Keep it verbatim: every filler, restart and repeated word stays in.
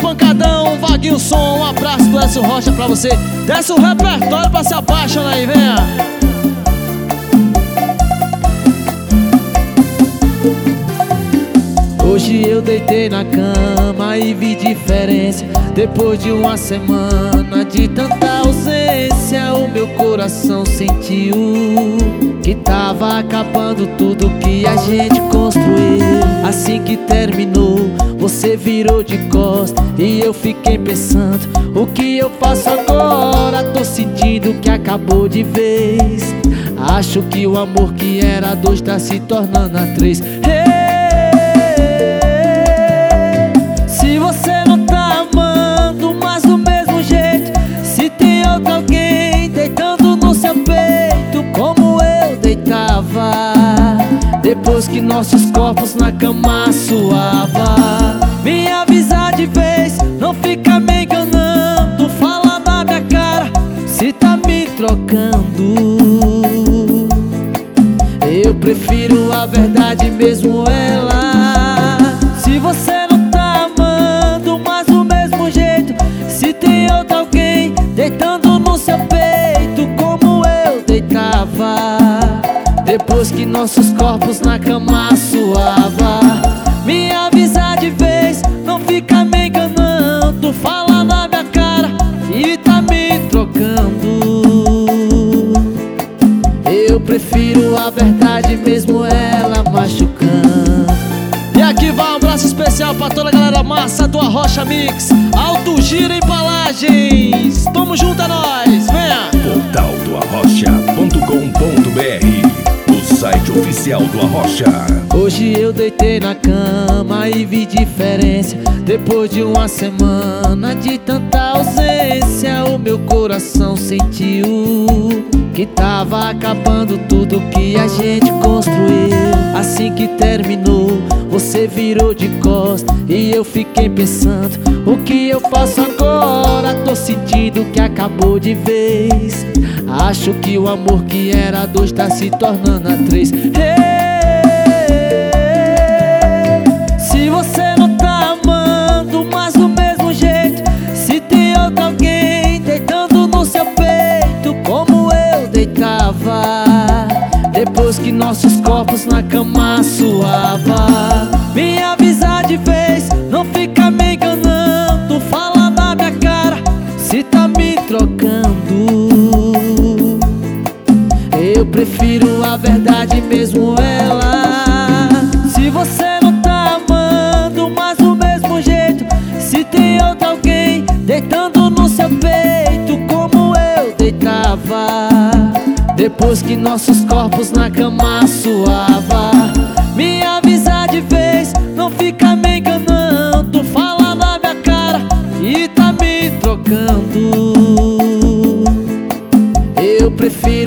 pancadão, Vaguinho Som. Um abraço do Edson Rocha pra você. Desce o repertório pra se apaixonar aí, venha. Hoje eu deitei na cama e vi diferença. Depois de uma semana de tanta ausência, o meu coração sentiu que tava acabando tudo que a gente construiu. Assim que terminou, você virou de costas e eu fiquei pensando, o que eu faço agora? Tô sentindo que acabou de vez. Acho que o amor que era dois tá se tornando a três. Se você não tá amando mais do mesmo jeito, se tem outro alguém deitando no seu peito como eu deitava, depois que nossos corpos na cama suava, me avisa de vez, não fica me enganando. Fala na minha cara se tá me trocando. Eu prefiro a verdade mesmo ela. Se você não tá amando mais do mesmo jeito, se tem outro alguém deitando no seu peito como eu deitava, depois que nossos corpos na cama suava, me avisa de vez, não fica me enganando. Fala na minha cara e tá me trocando. Eu prefiro a verdade mesmo ela machucando. E aqui vai um abraço especial pra toda a galera massa do Arrocha Mix, Alto Giro Embalagens. Tamo junto, é nóis, venha! Portal do arrocha ponto com ponto br, o site oficial do Arrocha. Hoje eu deitei na cama e vi diferença. Depois de uma semana de tanta ausência, o meu coração sentiu que tava acabando tudo que a gente construiu. Assim que terminou, você virou de costas e eu fiquei pensando, o que eu faço agora? Tô sentindo que acabou de vez. Acho que o amor que era dois tá se tornando a três. Se você não tá amando mais do mesmo jeito, se tem outro alguém deitando no seu peito como eu deitava, depois que nossos corpos na cama suava, me avisa de vez, não fica me enganando. Fala na minha cara se tá me trocando. Eu prefiro a verdade mesmo ela. Se você não tá amando mais do mesmo jeito, se tem outro alguém deitando no seu peito como eu deitava, depois que nossos corpos na cama suava, me avisa de vez, não fica me enganando. Fala na minha cara e tá me trocando. Eu prefiro